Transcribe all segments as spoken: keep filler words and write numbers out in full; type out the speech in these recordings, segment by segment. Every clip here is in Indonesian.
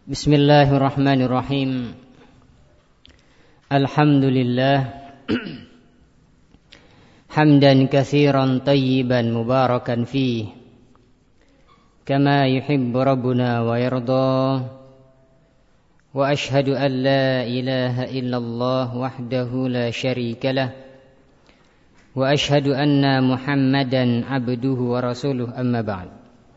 Bismillahirrahmanirrahim. Alhamdulillah hamdan katsiran tayyiban mubarakan fihi kama yuhibbu rabbuna wa yarda. Wa ashhadu an la ilaha illallah wahdahu la syarika lah. Wa ashhadu anna Muhammadan abduhu wa rasuluh, amma ba'd.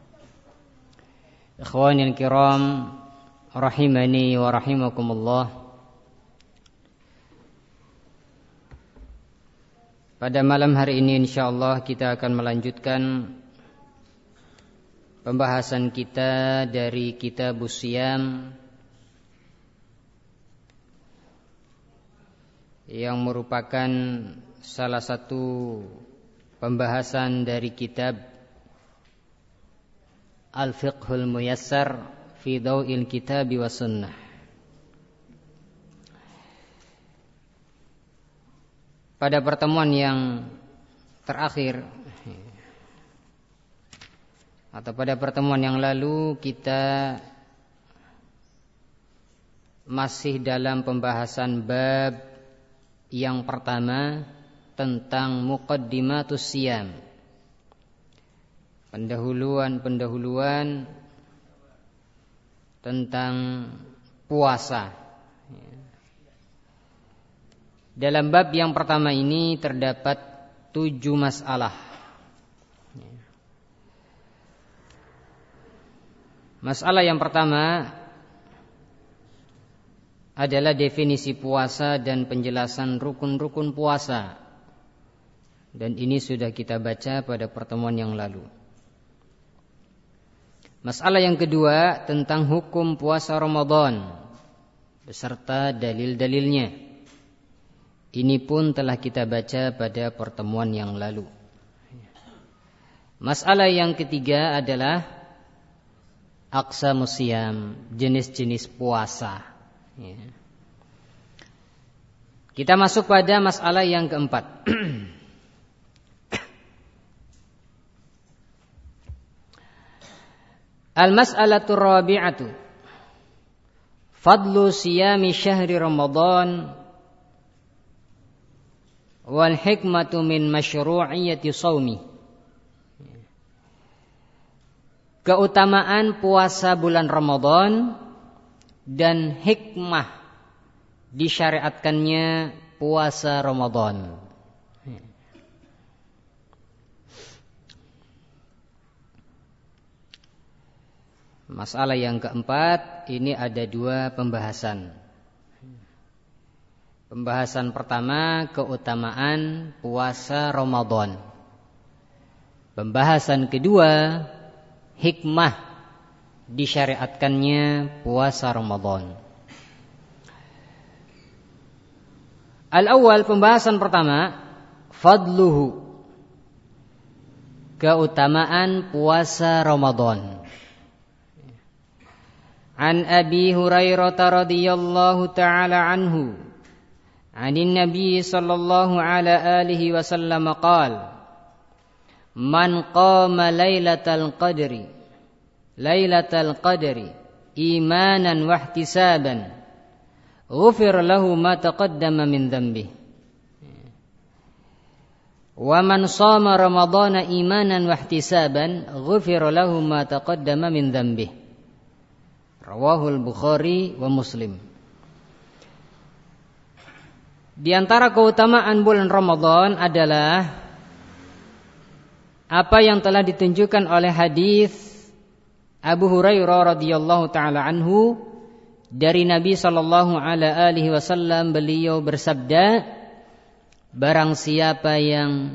Ikhwanil kiram, rahimani wa rahimakumullah. Pada malam hari ini insyaallah kita akan melanjutkan pembahasan kita dari Kitabus Shiyam yang merupakan salah satu pembahasan dari kitab Al-Fiqhul Muyassar fi Daw'il Kitabi wa Sunnah. Pada pertemuan yang terakhir atau pada pertemuan yang lalu kita masih dalam pembahasan bab yang pertama tentang muqaddimatus siyam, pendahuluan-pendahuluan tentang puasa. Dalam bab yang pertama ini terdapat tujuh masalah. Masalah yang pertama adalah definisi puasa dan penjelasan rukun-rukun puasa. Dan ini sudah kita baca pada pertemuan yang lalu. Masalah yang kedua tentang hukum puasa Ramadan beserta dalil-dalilnya. Ini pun telah kita baca pada pertemuan yang lalu. Masalah yang ketiga adalah aqsamus siyam, jenis-jenis puasa. Kita masuk pada masalah yang keempat. Al-mas'alatu rabi'atu fadlu siyami syahri Ramadan wal hikmatu min masyru'iyyati shaumi. Keutamaan puasa bulan Ramadan dan hikmah disyariatkannya puasa Ramadan. Masalah yang keempat, ini ada dua pembahasan. Pembahasan pertama, keutamaan puasa Ramadan. Pembahasan kedua, hikmah disyariatkannya puasa Ramadan. Al-awwal, pembahasan pertama, fadluhu, keutamaan puasa Ramadan. An Abi Hurairah radhiyallahu ta'ala anhu, 'anin Nabi sallallahu ala alihi wasallam qala, man qama lailatal qadri lailatal qadri imanan wa ihtisaban ghufira lahu ma taqaddama min dhanbihi wa man shama ramadhana imanan wa ihtisaban ghufira lahu ma taqaddama min dhanbihi. Rawahul Bukhari wa Muslim. Di antara keutamaan bulan Ramadan adalah apa yang telah ditunjukkan oleh hadis Abu Hurairah radhiyallahu taala anhu dari Nabi sallallahu alaihi wasallam. Beliau bersabda, barang siapa yang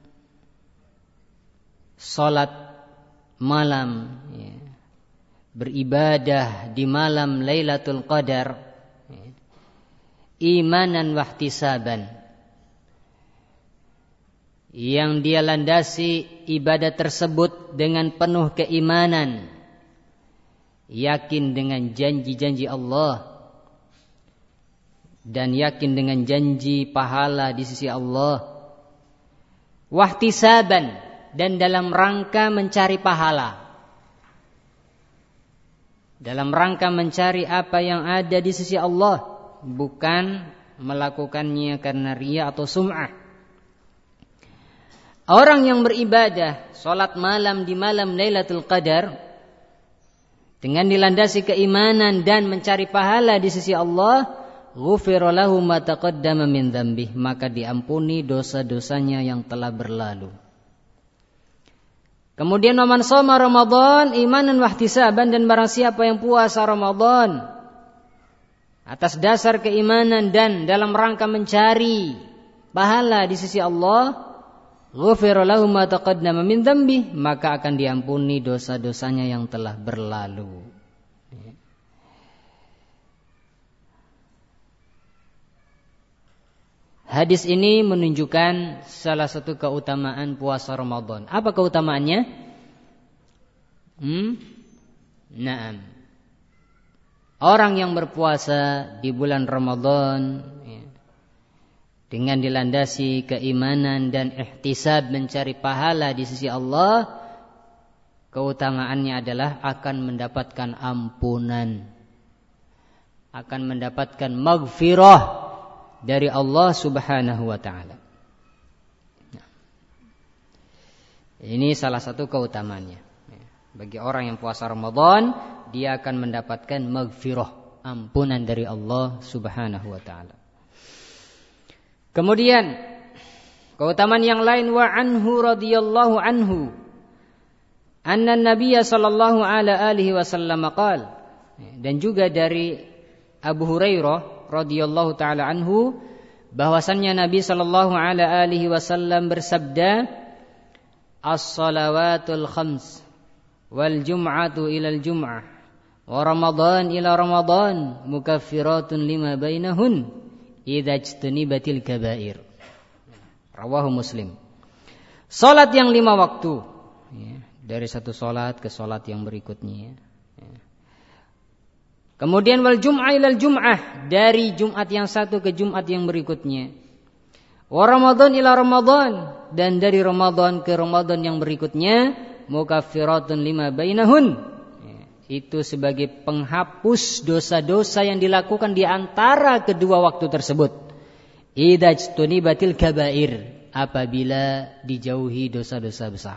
salat malam, ya, beribadah di malam Lailatul Qadar, imanan wahtisaban, yang dia landasi ibadah tersebut dengan penuh keimanan, yakin dengan janji-janji Allah dan yakin dengan janji pahala di sisi Allah, wahtisaban, dan dalam rangka mencari pahala. dalam rangka mencari apa yang ada di sisi Allah, bukan melakukannya karena riya atau sum'ah. Orang yang beribadah salat malam di malam Lailatul Qadar dengan dilandasi keimanan dan mencari pahala di sisi Allah, ghufira lahu ma taqaddama min dzambih, maka diampuni dosa-dosanya yang telah berlalu. Kemudian waman shoma Ramadan imanan wahtisaban, dan barang siapa yang puasa Ramadan atas dasar keimanan dan dalam rangka mencari pahala di sisi Allah, ghufira lahu ma taqaddama min dzambih, maka akan diampuni dosa-dosanya yang telah berlalu. Hadis ini menunjukkan salah satu keutamaan puasa Ramadan. Apa keutamaannya? Hmm? Naam. Orang yang berpuasa di bulan Ramadan ya, dengan dilandasi keimanan dan ihtisab mencari pahala di sisi Allah, keutamaannya adalah akan mendapatkan ampunan, akan mendapatkan maghfirah dari Allah Subhanahu wa ta'ala. Nah, ini salah satu keutamaannya. Bagi orang yang puasa Ramadan, dia akan mendapatkan maghfirah, ampunan dari Allah Subhanahu wa ta'ala. Kemudian keutamaan yang lain, wa anhu radhiyallahu anhu anna Nabiyya sallallahu alaihi wasallam qala, dan juga dari Abu Hurairah radhiyallahu taala anhu bahwasannya Nabi sallallahu alaihi wasallam bersabda, as-salawatul khams wal jum'atu ilal jum'ah wa ramadan ila ramadan mukaffiratun lima bainahun idza ijtanibatil kaba'ir. Rawahu Muslim. Salat yang lima waktu ya, dari satu salat ke salat yang berikutnya ya. Kemudian wal jum'ah ilal jum'ah, dari Jumat yang satu ke Jumat yang berikutnya. Wa Ramadan ila Ramadan, dan dari Ramadan ke Ramadan yang berikutnya. Mukaffiratun lima bainahun, itu sebagai penghapus dosa-dosa yang dilakukan di antara kedua waktu tersebut. Idza ijtanibatil kaba'ir, apabila dijauhi dosa-dosa besar.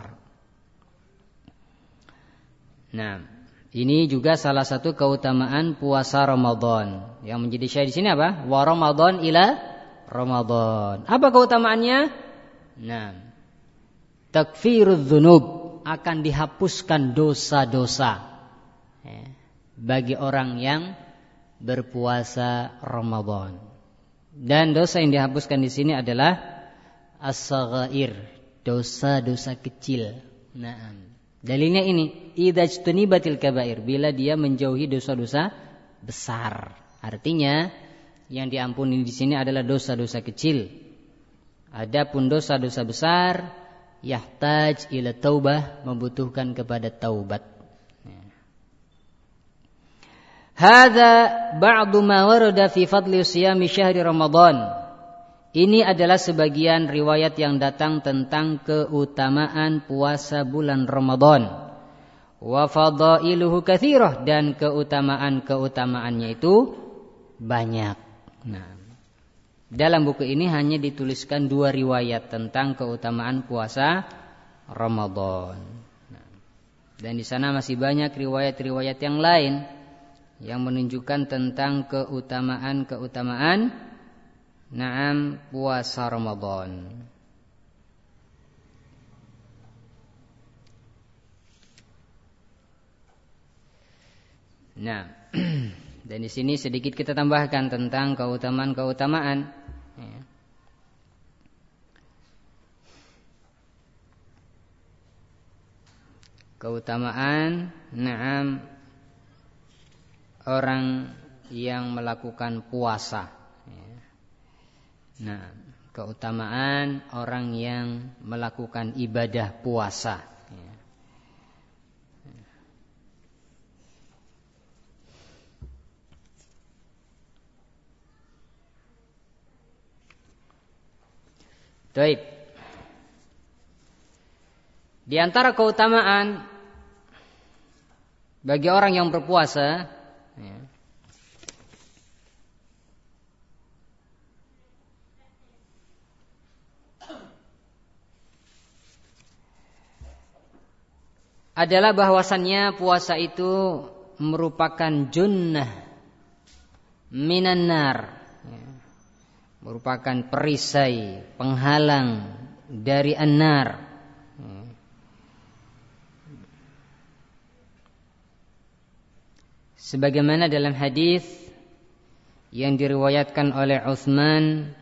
Nah, ini juga salah satu keutamaan puasa Ramadan. Yang menjadi syahid di sini apa? Wa Ramadan ila Ramadan. Apa keutamaannya? Nah, takfirudz dzunub, akan dihapuskan dosa-dosa ya, bagi orang yang berpuasa Ramadan. Dan dosa yang dihapuskan di sini adalah as-saghair, dosa-dosa kecil. Nah, dalilnya ini, idza ijtanibatil kaba'ir, bila dia menjauhi dosa-dosa besar. Artinya yang diampuni di sini adalah dosa-dosa kecil. Adapun dosa-dosa besar, yahtaj ila taubah, membutuhkan kepada taubat. Hadza ba'du ma warada fi fadli siyami syahri Ramadan. Ini adalah sebagian riwayat yang datang tentang keutamaan puasa bulan Ramadan. Wa fadailuhu katsirah, dan keutamaan-keutamaannya itu banyak. Nah, dalam buku ini hanya dituliskan dua riwayat tentang keutamaan puasa Ramadan. Nah, dan di sana masih banyak riwayat-riwayat yang lain yang menunjukkan tentang keutamaan-keutamaan Naam puasa Ramadan. Nah, dan di sini sedikit kita tambahkan tentang keutamaan-keutamaan ya. Keutamaan naam orang yang melakukan puasa. Nah, keutamaan orang yang melakukan ibadah puasa. Baik. Di antara keutamaan bagi orang yang berpuasa, ya, adalah bahwasannya puasa itu merupakan junnah minan nar, ya, merupakan perisai, penghalang dari an-nar. Ya. Sebagaimana dalam hadis yang diriwayatkan oleh Utsman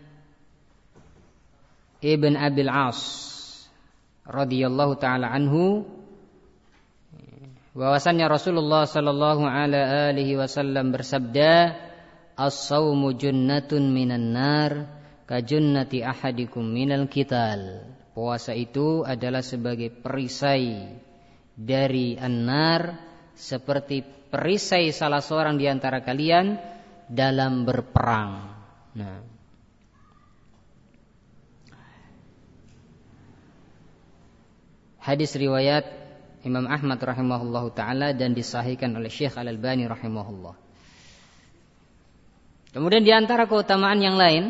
ibn Abil As radhiyallahu taala anhu, bahwasannya Rasulullah sallallahu alaihi wasallam bersabda, as-saumu junnatun minan nar ka junnati ahadikum minal qital. Puasa itu adalah sebagai perisai dari an-nar, seperti perisai salah seorang di antara kalian dalam berperang. Nah, hadis riwayat Imam Ahmad rahimahullahu ta'ala dan disahihkan oleh Syekh Al-Albani rahimahullah. Kemudian di antara keutamaan yang lain,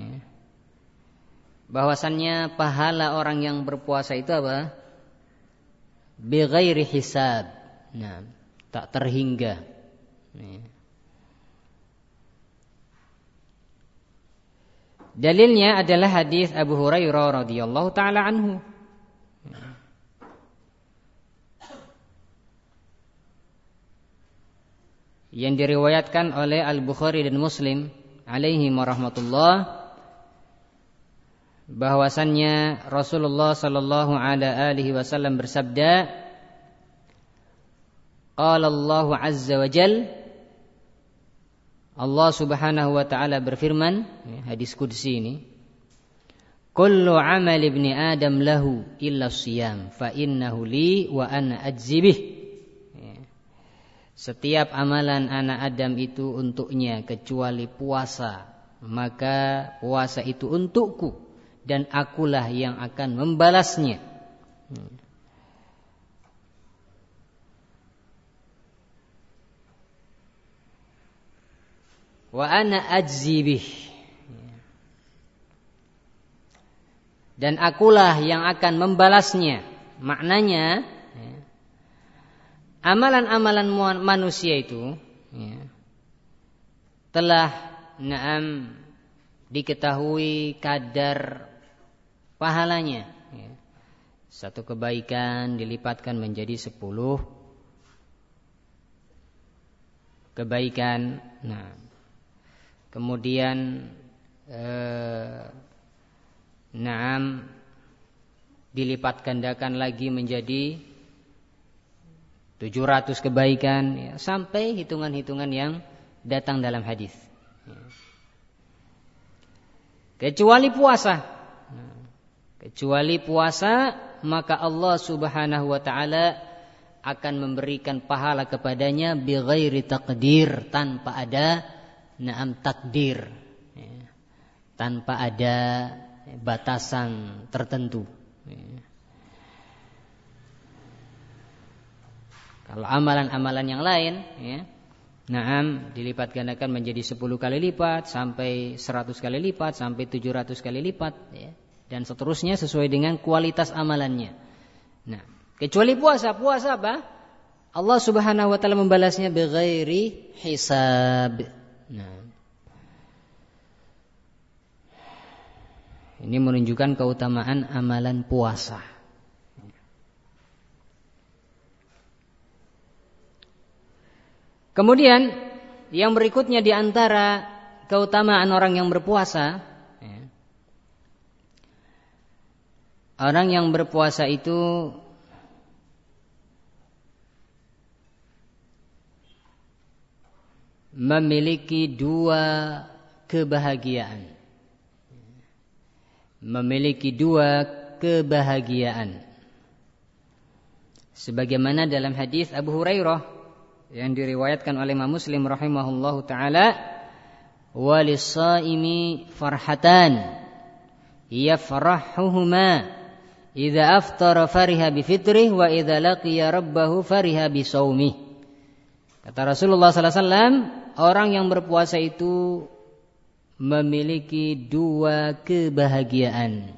bahwasannya pahala orang yang berpuasa itu apa? Bighairi hisab. Nah, tak terhingga. Dalilnya adalah hadis Abu Hurairah radhiyallahu ta'ala anhu. Yang diriwayatkan oleh Al-Bukhari dan Muslim alaihi warahmatullah, bahwasannya Rasulullah sallallahu alaihi wasallam bersabda, qala Allah azza wa jal, Allah subhanahu wa ta'ala berfirman, hadis qudsi ini, kullu amal ibni adam lahu illa siyam fa innahu li wa ana ajzi bih. Setiap amalan anak Adam itu untuknya kecuali puasa, maka puasa itu untukku dan akulah yang akan membalasnya. Wa ana ajzi bih, dan akulah yang akan membalasnya. Maknanya, amalan-amalan manusia itu, ya, telah naam diketahui kadar pahalanya, ya. Satu kebaikan dilipatkan menjadi sepuluh kebaikan. Nah, kemudian eh, naam dilipat gandakan lagi menjadi tujuh ratus kebaikan, ya, sampai hitungan-hitungan yang datang dalam hadis. Ya. Kecuali puasa. Nah, kecuali puasa, maka Allah subhanahu wa ta'ala akan memberikan pahala kepadanya bighairi taqdir, tanpa ada naam takdir, ya, tanpa ada batasan tertentu. Ya. Kalau amalan-amalan yang lain, ya, naam dilipat gandakan menjadi sepuluh kali lipat, sampai seratus kali lipat, sampai tujuh ratus kali lipat, ya, dan seterusnya sesuai dengan kualitas amalannya. Nah, kecuali puasa, puasa apa? Allah subhanahu wa ta'ala membalasnya bighairi hisab. Nah, ini menunjukkan keutamaan amalan puasa. Kemudian yang berikutnya di antara keutamaan orang yang berpuasa, ya, orang yang berpuasa itu memiliki dua kebahagiaan. Memiliki dua kebahagiaan. Sebagaimana dalam hadis Abu Hurairah yang diriwayatkan oleh Imam Muslim rahimahullahu taala, walis-shaimi farhatan yafrahuhuma idza aftara fariha bi fitrihi wa idza laqiya rabbahu fariha bi shaumih. Kata Rasulullah sallallahu alaihi wasallam, orang yang berpuasa itu memiliki dua kebahagiaan.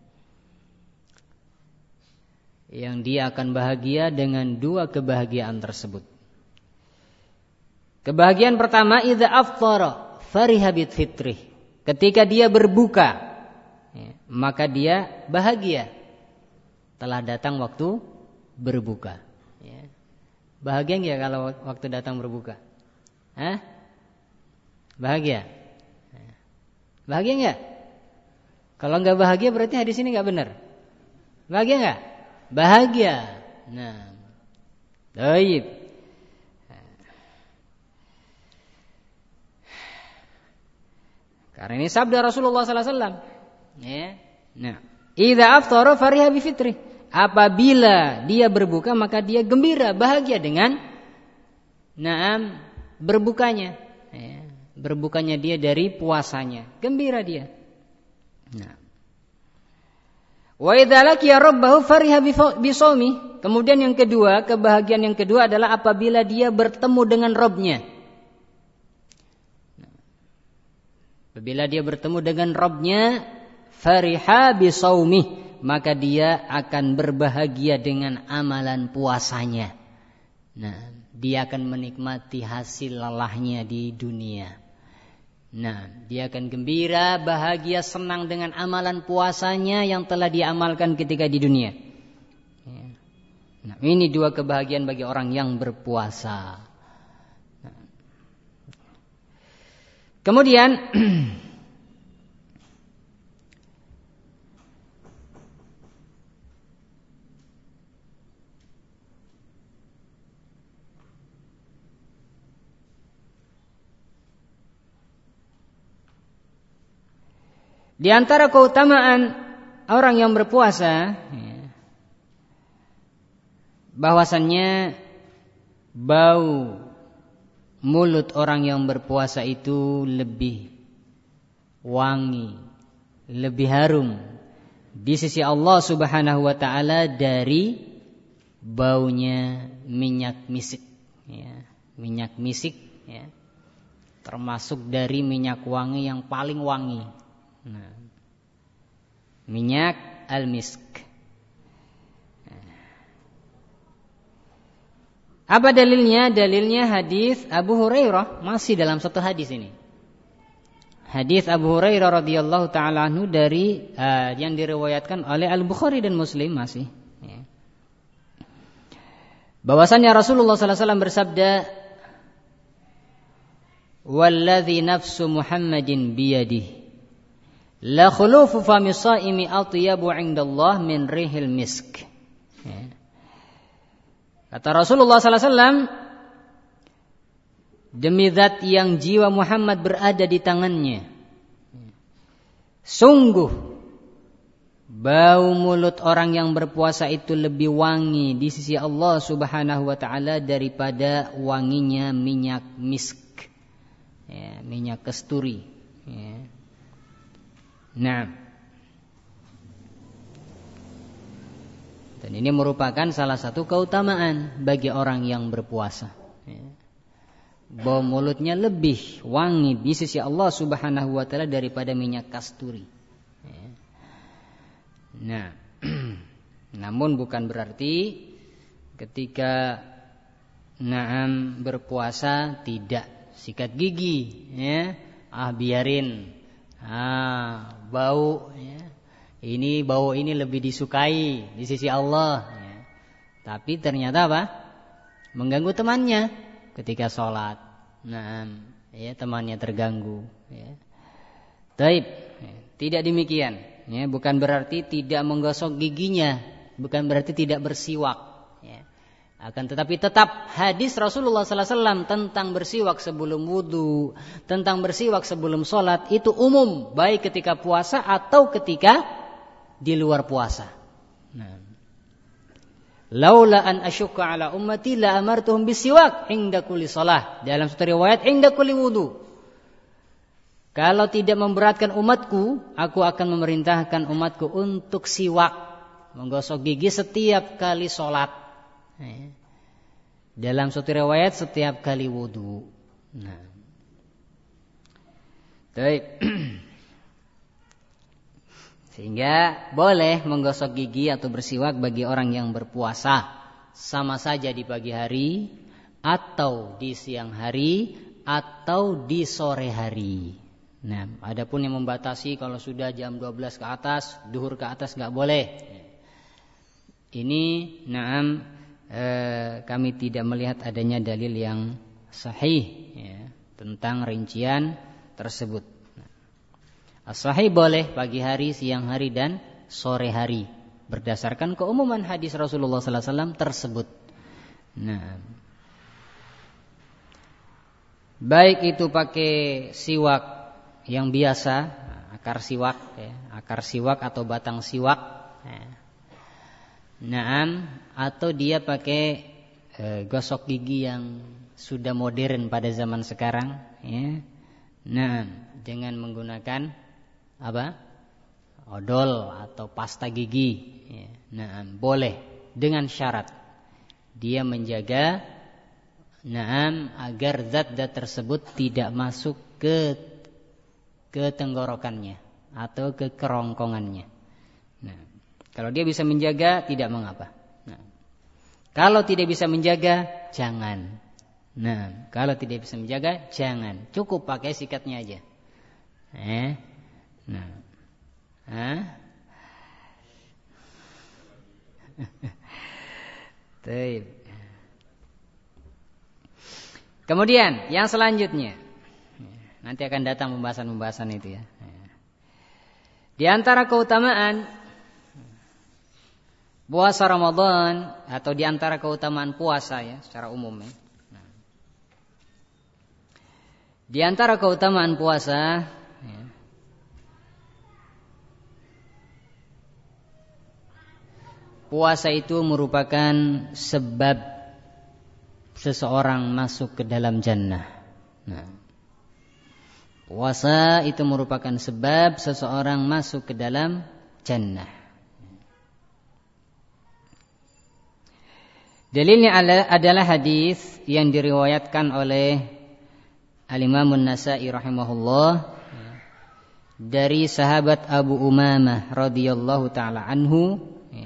Yang dia akan bahagia dengan dua kebahagiaan tersebut. Kebahagiaan pertama, idza aftara fariha bit fitrih. Ketika dia berbuka, ya, maka dia bahagia. Telah datang waktu berbuka. Ya. Bahagia enggak kalau waktu datang berbuka? Hah? Bahagia? Bahagia enggak? Kalau enggak bahagia berarti hadis ini enggak benar. Bahagia enggak? Bahagia. Nah. Baik. Karena ini sabda Rasulullah sallallahu alaihi wasallam. Ya. Nah, idza aftara fariha bi fitri. Apabila dia berbuka maka dia gembira, bahagia dengan naam berbukanya. Ya. Berbukanya dia dari puasanya, gembira dia. Nah. Wa idza laqiya rabbahu fariha bi shaumi. Kemudian yang kedua, kebahagiaan yang kedua adalah apabila dia bertemu dengan Rabb-nya. Apabila dia bertemu dengan Rabb-nya, fariha bi shaumi, maka dia akan berbahagia dengan amalan puasanya. Nah, dia akan menikmati hasil lelahnya di dunia. Nah, dia akan gembira, bahagia, senang dengan amalan puasanya yang telah diamalkan ketika di dunia. Nah, ini dua kebahagiaan bagi orang yang berpuasa. Nah. Kemudian di antara keutamaan orang yang berpuasa, bahwasannya bau mulut orang yang berpuasa itu lebih wangi, lebih harum di sisi Allah Subhanahu wa taala dari baunya minyak misik, ya, minyak misik, ya, termasuk dari minyak wangi yang paling wangi. Nah, minyak al-misk. Apa dalilnya? Dalilnya hadis Abu Hurairah, masih dalam satu hadis ini. Hadis Abu Hurairah radhiyallahu taala anhu dari uh, yang diriwayatkan oleh Al-Bukhari dan Muslim masih. Ya. Bahwasannya Rasulullah sallallahu alaihi wasallam bersabda, "Walladzi nafsu Muhammadin biyadihi la khulufu fami shaimi atyabu 'indallah min rihil misk." Ya. Kata Rasulullah sallallahu alaihi wasallam, demi zat yang jiwa Muhammad berada di tangannya, sungguh bau mulut orang yang berpuasa itu lebih wangi di sisi Allah Subhanahu wa taala daripada wanginya minyak misk, ya, minyak kasturi. Ya. Nah, dan ini merupakan salah satu keutamaan bagi orang yang berpuasa. Bau mulutnya lebih wangi di sisi Allah Subhanahu wa taala daripada minyak kasturi. Nah, namun bukan berarti ketika naam berpuasa tidak sikat gigi, ya. Ah biarin. Ah, bau, ya. Ini bau ini lebih disukai di sisi Allah, ya. Tapi ternyata apa? Mengganggu temannya ketika sholat. Nah, ya, temannya terganggu, ya. Taib, ya. Tidak demikian, ya. Bukan berarti tidak menggosok giginya, bukan berarti tidak bersiwak, ya. Akan tetapi tetap hadis Rasulullah sallallahu alaihi wasallam tentang bersiwak sebelum wudu, tentang bersiwak sebelum sholat itu umum, baik ketika puasa atau ketika di luar puasa. Nah. Laula an asyukka ala ummati la amartuhum bisiwak inda kulli shalah. Dalam satu riwayat inda kulli wudu. Kalau tidak memberatkan umatku, aku akan memerintahkan umatku untuk siwak, menggosok gigi setiap kali sholat. Dalam suatu riwayat setiap kali wudu. Nah. Baik. Sehingga boleh menggosok gigi atau bersiwak bagi orang yang berpuasa, sama saja di pagi hari atau di siang hari atau di sore hari. Nah, adapun yang membatasi kalau sudah jam dua belas ke atas, duhur ke atas enggak boleh. Ini na'am eh, kami tidak melihat adanya dalil yang sahih ya, tentang rincian tersebut. As-sahih boleh pagi hari, siang hari dan sore hari berdasarkan keumuman hadis Rasulullah sallallahu alaihi wasallam tersebut. Nah, baik itu pakai siwak yang biasa, akar siwak ya, akar siwak atau batang siwak. Ya. Naam, atau dia pakai e, gosok gigi yang sudah modern pada zaman sekarang ya. Naam, dengan menggunakan apa? Odol atau pasta gigi ya. Naam, boleh dengan syarat dia menjaga naam agar zat-zat tersebut tidak masuk ke ke tenggorokannya atau ke kerongkongannya. Nah, kalau dia bisa menjaga tidak mengapa. Nah, kalau tidak bisa menjaga jangan. Nah, kalau tidak bisa menjaga jangan. Cukup pakai sikatnya aja. Eh? Nah. Hah? Baik. Kemudian yang selanjutnya, nanti akan datang pembahasan-pembahasan itu ya. Di antara keutamaan puasa Ramadan atau di antara keutamaan puasa ya secara umum ya. Nah. Di antara keutamaan puasa ya, puasa itu merupakan sebab seseorang masuk ke dalam jannah. Nah, puasa itu merupakan sebab seseorang masuk ke dalam jannah. Dalilnya adalah hadis yang diriwayatkan oleh Al-Imam An-Nasa'i rahimahullah dari sahabat Abu Umamah radhiyallahu taala anhu,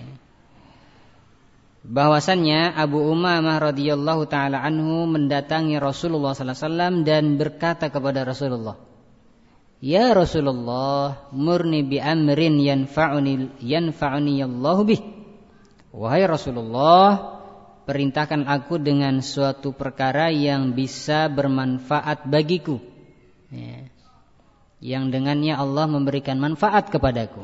bahwasannya Abu Umamah radhiyallahu taala anhu mendatangi Rasulullah sallallahu alaihi wasallam dan berkata kepada Rasulullah, "Ya Rasulullah, murni bi amrin yanfa'uni yanfa'uni Allahu bih." Wahai Rasulullah, perintahkan aku dengan suatu perkara yang bisa bermanfaat bagiku ya, yang dengannya Allah memberikan manfaat kepadaku.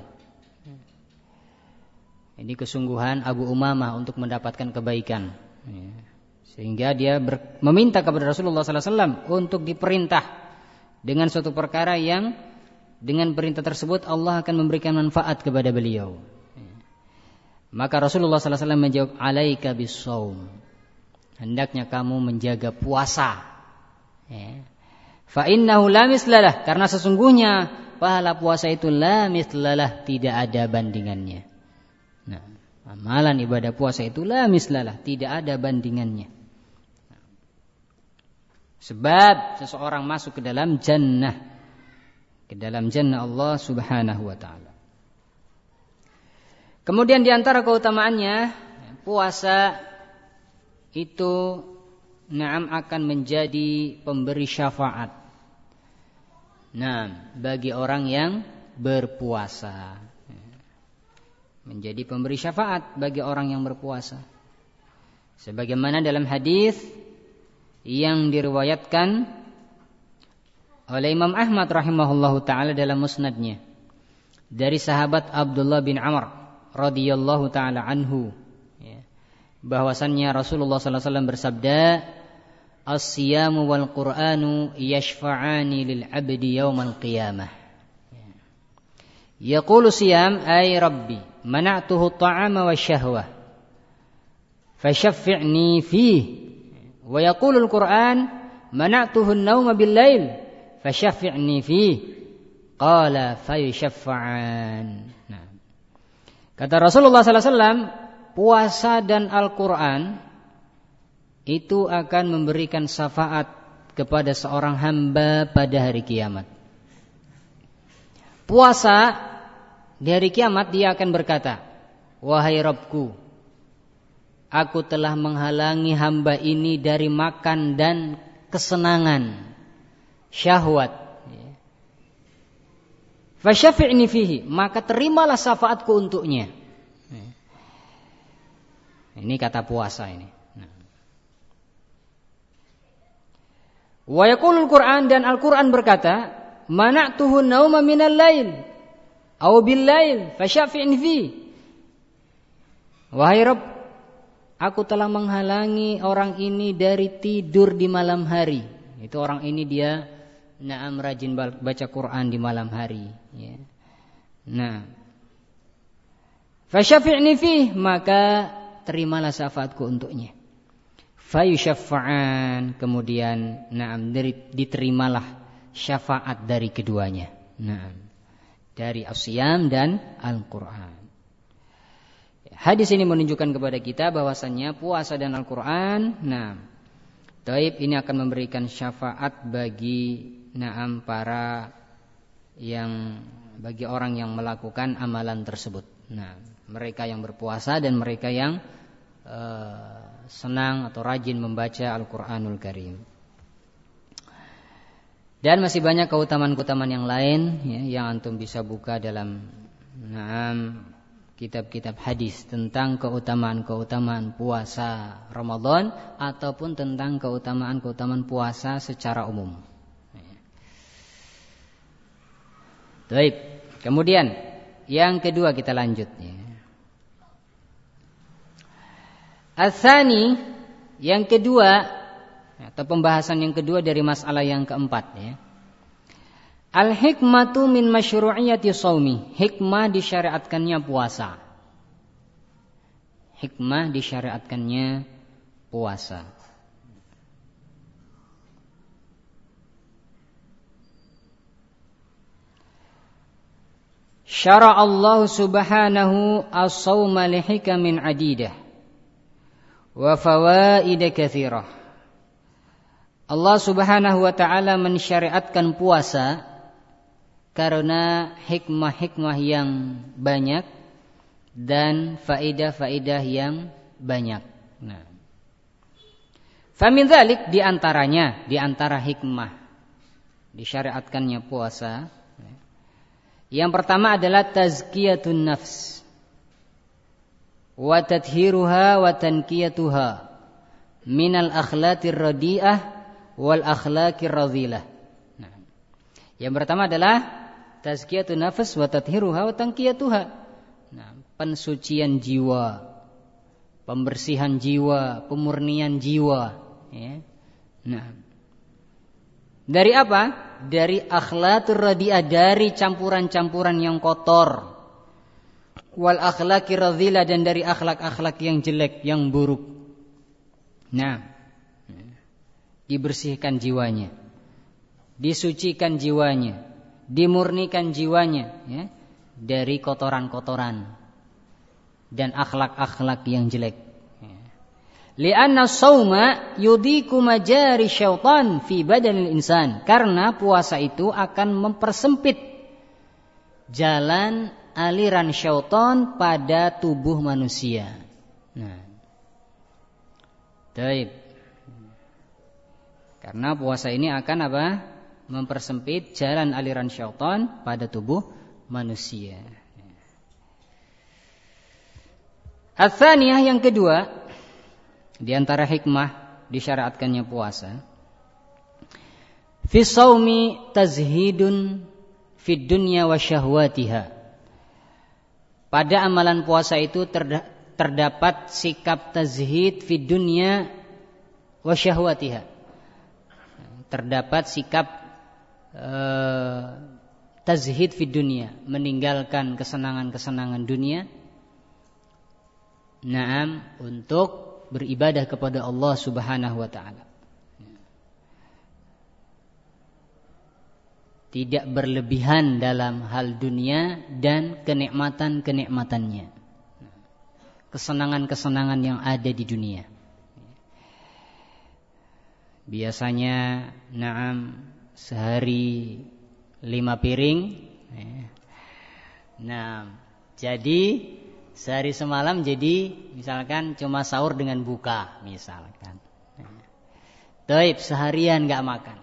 Ini kesungguhan Abu Umamah untuk mendapatkan kebaikan ya, sehingga dia ber, meminta kepada Rasulullah sallallahu alaihi wasallam untuk diperintah dengan suatu perkara yang dengan perintah tersebut Allah akan memberikan manfaat kepada beliau. Maka Rasulullah sallallahu alaihi wasallam menjawab, "Alaika bis-shaum." Hendaknya kamu menjaga puasa. Ya. Fa innahu la mislalah, karena sesungguhnya pahala puasa itu la mislalah, tidak ada bandingannya. Nah, amalan ibadah puasa itu la mislalah, tidak ada bandingannya. Sebab seseorang masuk ke dalam jannah, ke dalam jannah Allah Subhanahu wa taala. Kemudian di antara keutamaannya, puasa itu na'am akan menjadi pemberi syafaat. Nah, bagi orang yang berpuasa. Menjadi pemberi syafaat bagi orang yang berpuasa. Sebagaimana dalam hadis yang diriwayatkan oleh Imam Ahmad rahimahullahu taala dalam musnadnya dari sahabat Abdullah bin Amr radhiyallahu taala anhu ya, bahwasannya Rasulullah sallallahu alaihi wasallam bersabda, "As-siyamu wal Qur'anu yashfa'ani lil 'abdi yaumal qiyamah." Ya. Yaqulu siyam ay rabbi mana'tuhu at-ta'ama wasyahwah fashaffi'ni fihi, wa yaqulu al-Qur'an mana'tuhu an-nawma bil-lail fashaffi'ni fihi, qala fayushaffa'an. Kata Rasulullah sallallahu alaihi wasallam, puasa dan Al-Quran itu akan memberikan syafaat kepada seorang hamba pada hari kiamat. Puasa di hari kiamat dia akan berkata, wahai Rabbku, aku telah menghalangi hamba ini dari makan dan kesenangan, syahwat. Fasyafi'ni fihi, maka terimalah syafaatku untuknya. Ini kata puasa ini. Wa yaqulul Qur'an, dan Al-Qur'an berkata, mana'tuhu nauma minal lail aw bil lail fasyafi'ni fi. Wahai Rabb, aku telah menghalangi orang ini dari tidur di malam hari. Itu orang ini dia na'am rajin baca Quran di malam hari, ya. Nah, fasyafi'ni fi, maka terimalah syafaatku untuknya. Fayusyaffa'an, kemudian na'am diterimalah syafaat dari keduanya. Na'am, dari as-siyam dan Al-Qur'an. Hadis ini menunjukkan kepada kita bahwasannya puasa dan Al-Qur'an, na'am, taib ini akan memberikan syafaat bagi na'am para yang bagi orang yang melakukan amalan tersebut. Nah, mereka yang berpuasa dan mereka yang uh, senang atau rajin membaca Al-Qur'anul Karim. Dan masih banyak keutamaan-keutamaan yang lain, ya, yang antum bisa buka dalam na'am kitab-kitab hadis tentang keutamaan-keutamaan puasa Ramadan ataupun tentang keutamaan-keutamaan puasa secara umum. Baik, kemudian yang kedua kita lanjut, ya. Ats-tsani, yang kedua atau pembahasan yang kedua dari masalah yang keempat, ya. Al-hikmatu min masyru'iyyati shaumi, hikmah disyariatkannya puasa. Hikmah disyariatkannya puasa. Syara Allah subhanahu as-sawma lihikamin adidah wa fawaida katsirah. Allah subhanahu wa ta'ala mensyariatkan puasa karena hikmah-hikmah yang banyak dan faedah-faedah yang banyak. Nah, famin dzalik, di antaranya, di antara hikmah disyariatkannya puasa, yang pertama adalah tazkiyatun nafs wa tathhiruha wa tankiyatuha minal akhlaqir radi'ah wal akhlaqir radhilah. Nah, yang pertama adalah tazkiyatun nafs wa tathhiruha wa tankiyatuha. Nah, pensucian jiwa, pembersihan jiwa, pemurnian jiwa, ya. Nah, dari apa? Dari akhlaqur radi'ah, dari campuran-campuran yang kotor. Wal akhlaqir radhilah, dan dari akhlak-akhlak yang jelek, yang buruk. Nah, dibersihkan jiwanya, disucikan jiwanya, dimurnikan jiwanya, ya, dari kotoran-kotoran dan akhlak-akhlak yang jelek. Li'anna shauma yudiku majari syaitan fi badanil insan, karena puasa itu akan mempersempit jalan aliran syaitan pada tubuh manusia. Nah, baik. Karena puasa ini akan apa? Mempersempit jalan aliran syaitan pada tubuh manusia. Ats-tsaniyah, yang kedua, di antara hikmah disyariatkannya puasa, fi shaumi tazhidun fid dunya wa syahwatiha. Pada amalan puasa itu terdapat sikap tazhid fid dunya wa syahwatiha. Terdapat sikap uh, tazhid fid dunya, meninggalkan kesenangan-kesenangan dunia, naam, untuk beribadah kepada Allah subhanahu wa ta'ala. Tidak berlebihan dalam hal dunia dan kenikmatan-kenikmatannya, kesenangan-kesenangan yang ada di dunia. biasanya naam sehari lima piring. Nah, jadi sehari semalam jadi misalkan cuma sahur dengan buka misalkan. Taib seharian enggak makan.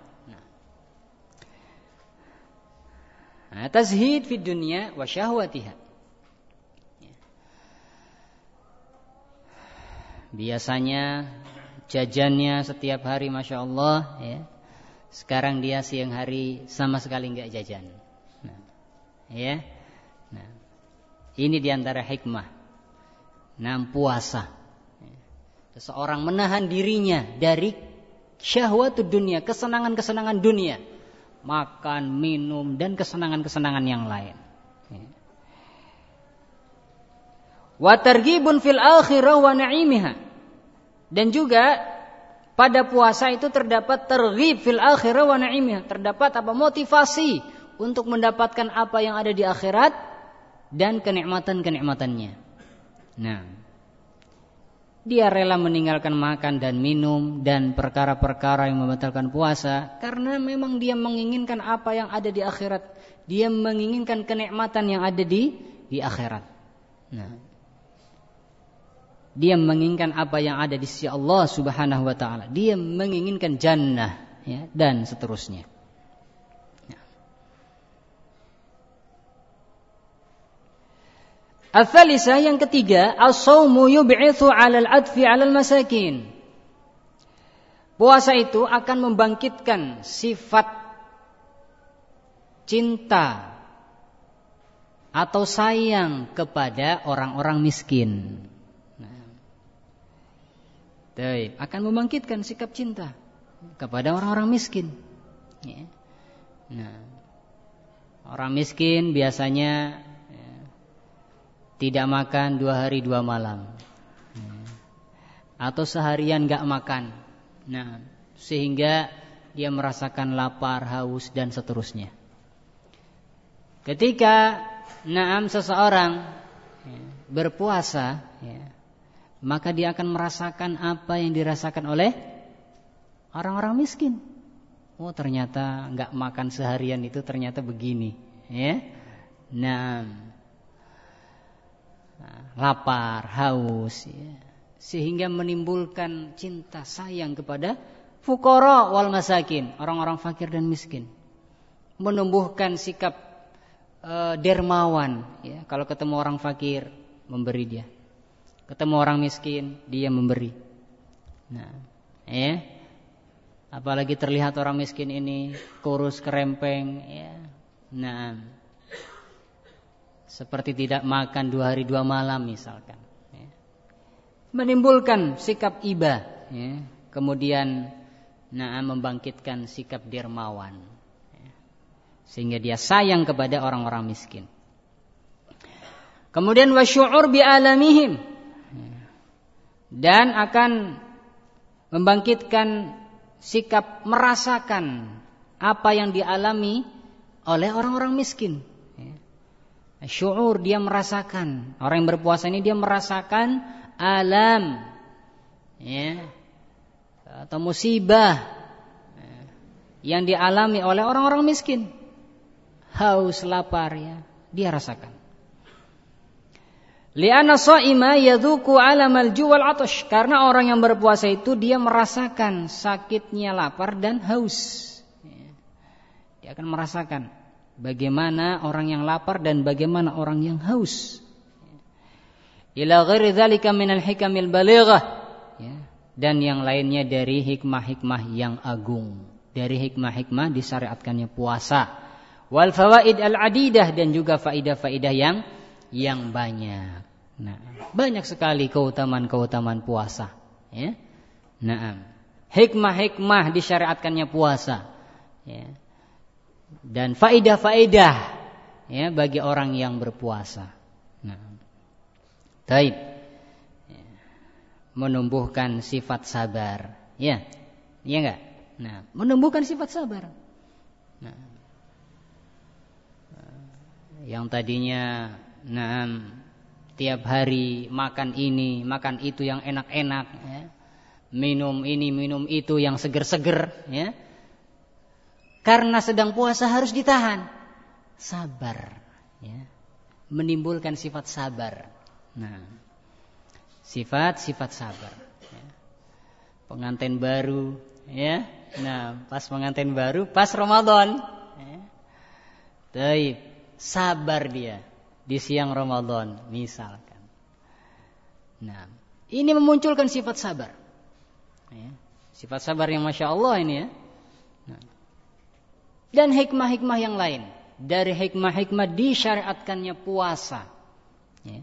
Nah, tazhid fid dunya wa syahwatiha. Biasanya jajannya setiap hari Masya Allah ya. Sekarang dia siang hari sama sekali enggak jajan. Nah, ya. Nah, ini diantara hikmah nah, puasa. Seseorang menahan dirinya dari syahwatud dunia, kesenangan-kesenangan dunia, makan, minum dan kesenangan-kesenangan yang lain. Wa targhibun fil akhirah wa na'imiha. Dan juga pada puasa itu terdapat targhib fil akhirah wa na'imiha, terdapat apa motivasi untuk mendapatkan apa yang ada di akhirat dan kenikmatan-kenikmatannya. Nah, dia rela meninggalkan makan dan minum dan perkara-perkara yang membatalkan puasa karena memang dia menginginkan apa yang ada di akhirat. Dia menginginkan kenikmatan yang ada di di akhirat. Nah, dia menginginkan apa yang ada di sisi Allah Subhanahu wa taala. Dia menginginkan jannah ya, dan seterusnya. Al-thalisah yang ketiga, as-shaumu yub'itsu 'alal 'atfi 'alal masakin. Puasa itu akan membangkitkan sifat cinta atau sayang kepada orang-orang miskin. Baik, akan membangkitkan sikap cinta kepada orang-orang miskin. Ya. Nah, orang miskin biasanya ya, tidak makan dua hari dua malam, ya. Atau seharian nggak makan. Nah, sehingga dia merasakan lapar, haus dan seterusnya. Ketika naam seseorang ya, berpuasa, ya, maka dia akan merasakan apa yang dirasakan oleh orang-orang miskin. Oh, ternyata enggak makan seharian itu ternyata begini, ya. Nah, lapar, haus, ya. Sehingga menimbulkan cinta sayang kepada fuqara wal masakin, orang-orang fakir dan miskin. Menumbuhkan sikap e, dermawan, ya. Kalau ketemu orang fakir, memberi dia. Ketemu orang miskin, dia memberi. Nah, ya. Apalagi terlihat orang miskin ini kurus kerempeng, ya. Nah, seperti tidak makan dua hari dua malam misalkan. Ya. Menimbulkan sikap iba, ya. Kemudian, nah, membangkitkan sikap dermawan, ya. Sehingga dia sayang kepada orang-orang miskin. Kemudian wasyu'ur bi alamihim. Dan akan membangkitkan sikap merasakan apa yang dialami oleh orang-orang miskin. Syu'ur, dia merasakan. Orang yang berpuasa ini dia merasakan alam, ya, atau musibah yang dialami oleh orang-orang miskin. Haus, lapar, ya, dia rasakan. Li'anna sha'ima yadhuku 'alamal ju' wal 'atash. Karena orang yang berpuasa itu dia merasakan sakitnya lapar dan haus. Dia akan merasakan bagaimana orang yang lapar dan bagaimana orang yang haus. Ila ghairi dzalika minal hikamil balighah. Dan yang lainnya dari hikmah-hikmah yang agung. Dari hikmah-hikmah disyariatkannya puasa. Wal fawaid al-adidah, dan juga faidah-faidah yang yang banyak. Nah, banyak sekali keutamaan-keutamaan puasa, ya. Naam. Hikmah-hikmah disyariatkannya puasa, ya. Dan faedah-faedah, ya, bagi orang yang berpuasa. Nah. Baik. Ya. Menumbuhkan sifat sabar, ya. Iya enggak? Nah, menumbuhkan sifat sabar. Nah. Yang tadinya nah, tiap hari makan ini, makan itu yang enak-enak, ya. minum ini, minum itu yang seger-seger, ya. Karena sedang puasa harus ditahan. Sabar, ya. Menimbulkan sifat sabar. Nah, sifat-sifat sabar. Ya. Pengantin baru, ya. Nah, pas pengantin baru, pas Ramadan, ya. Taib, sabar dia di siang Ramadan, misalkan. Nah, ini memunculkan sifat sabar, ya. Sifat sabar yang masya Allah ini, ya. Nah. Dan hikmah-hikmah yang lain. Dari hikmah-hikmah disyariatkannya puasa, ya.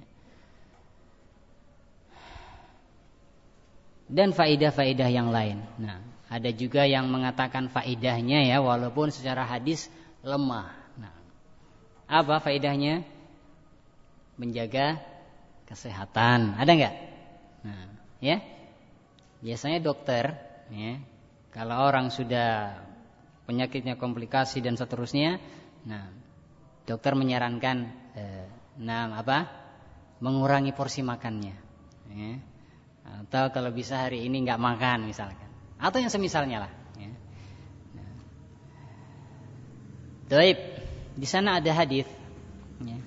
Dan faidah-faidah yang lain. Nah, ada juga yang mengatakan faidahnya, ya, walaupun secara hadis lemah. Nah, apa faidahnya? Menjaga kesehatan. Ada enggak? Nah, ya. Biasanya dokter, ya, kalau orang sudah penyakitnya komplikasi dan seterusnya, nah, dokter menyarankan eh, nah apa? Mengurangi porsi makannya, ya. Atau kalau bisa hari ini nggak makan misalkan, atau yang semisalnya lah, ya. Nah. Taib, di sana ada hadis, ya.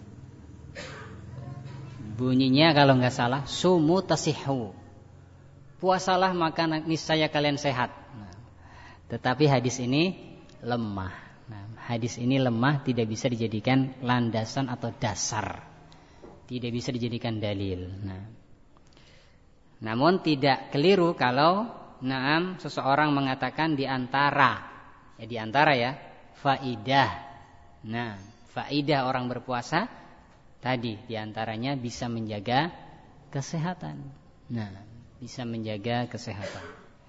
Bunyinya kalau nggak salah, sumu tasihhu, puasalah maka niscaya kalian sehat. Nah, tetapi hadis ini lemah. Nah, hadis ini lemah, tidak bisa dijadikan landasan atau dasar, tidak bisa dijadikan dalil. Nah, namun tidak keliru kalau naam seseorang mengatakan di antara, ya di antara ya, faidah. Nah, faidah orang berpuasa tadi di antaranya bisa menjaga kesehatan. Nah, bisa menjaga kesehatan.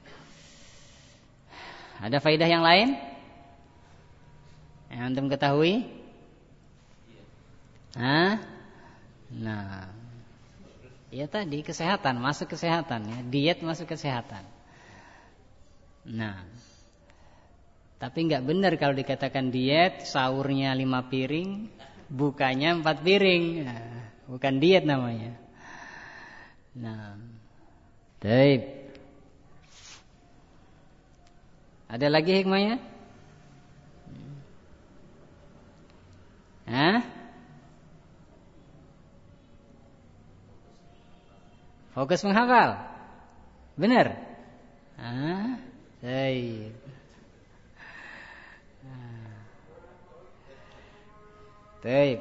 Ada faidah yang lain yang antum ketahui? Hah? Nah, ya tadi kesehatan, masuk kesehatan, ya. Diet masuk kesehatan. Nah, tapi nggak benar kalau dikatakan diet sahurnya lima piring, bukanya empat piring. Nah, bukan diet namanya. Nah, baik. Ada lagi hikmahnya? Hah? Fokus menghafal. Benar? Ah, baik. Baik.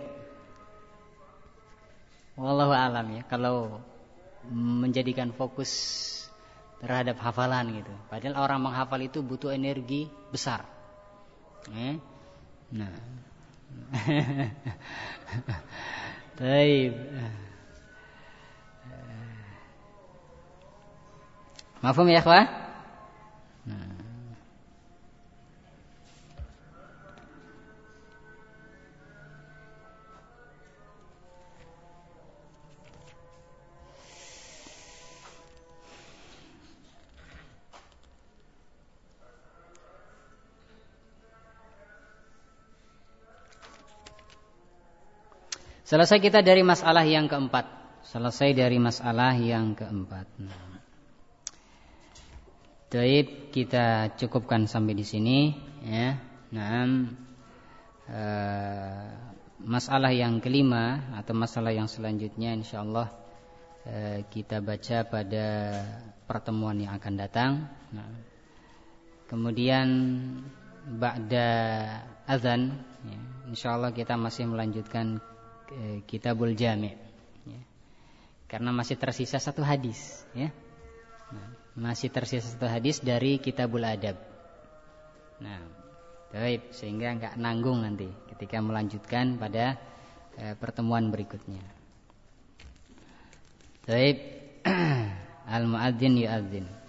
Wallahu a'lam, ya. Kalau menjadikan fokus terhadap hafalan gitu. Padahal orang menghafal itu butuh energi besar. Eh? Nah. Baik. Mafhum ya, ikhwah? Nah. Selesai kita dari masalah yang keempat. Selesai dari masalah yang keempat. Nah. Baik, kita cukupkan sampai di sini, ya. Nah, e, masalah yang kelima atau masalah yang selanjutnya insyaallah e, kita baca pada pertemuan yang akan datang. Nah, kemudian ba'da azan, ya, insyaallah kita masih melanjutkan e, Kitabul Jami', ya. Karena masih tersisa satu hadis, ya. Nah, masih tersisa satu hadis dari Kitabul Adab. Nah, baik, sehingga enggak nanggung nanti ketika melanjutkan pada e, pertemuan berikutnya. Baik, al-muadzin yu'adzin.